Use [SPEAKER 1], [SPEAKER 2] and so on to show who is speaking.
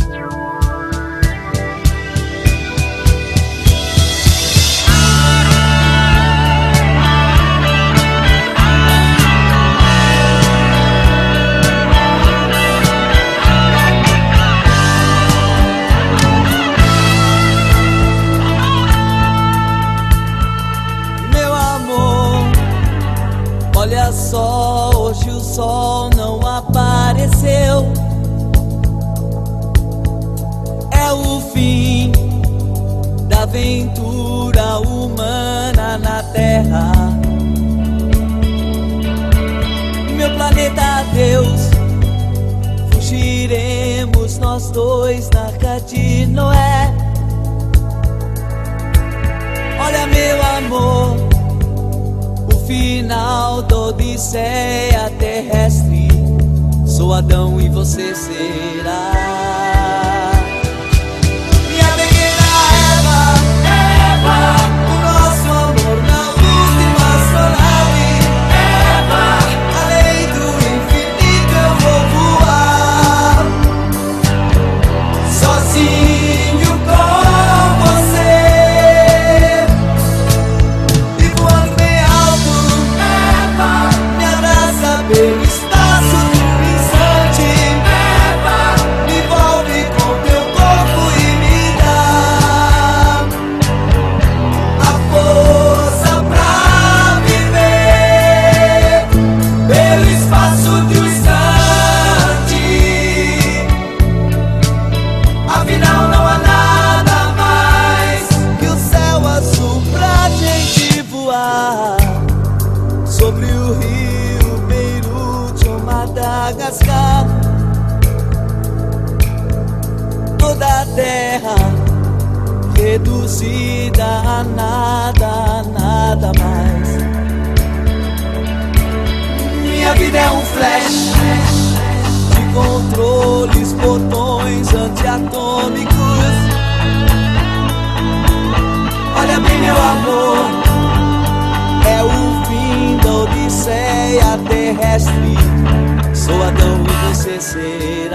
[SPEAKER 1] Olha só, hoje o sol não apareceu. É o fim da aventura humana na Terra. Meu planeta adeus, fugiremos nós dois na Arca de Noé. Olha, meu amor, final da odisseia terrestre. Sou Adão e você será minha pequena Eva. O nosso amor na última astronave. Eva, além do infinito eu vou voar, sozinho com você. Pelo espaço deslizante, Eva, me envolve com teu corpo e me dá a força pra viver pelo espaço distante. Afinal não há nada mais que o céu azul pra gente voar sobre o rio Madagascar. Toda a terra reduzida a nada, nada mais. Minha vida é um flash de controles, botões antiatômicos. Olha bem, meu amor, é o fim da odisseia terrestre. Sou Adão e você será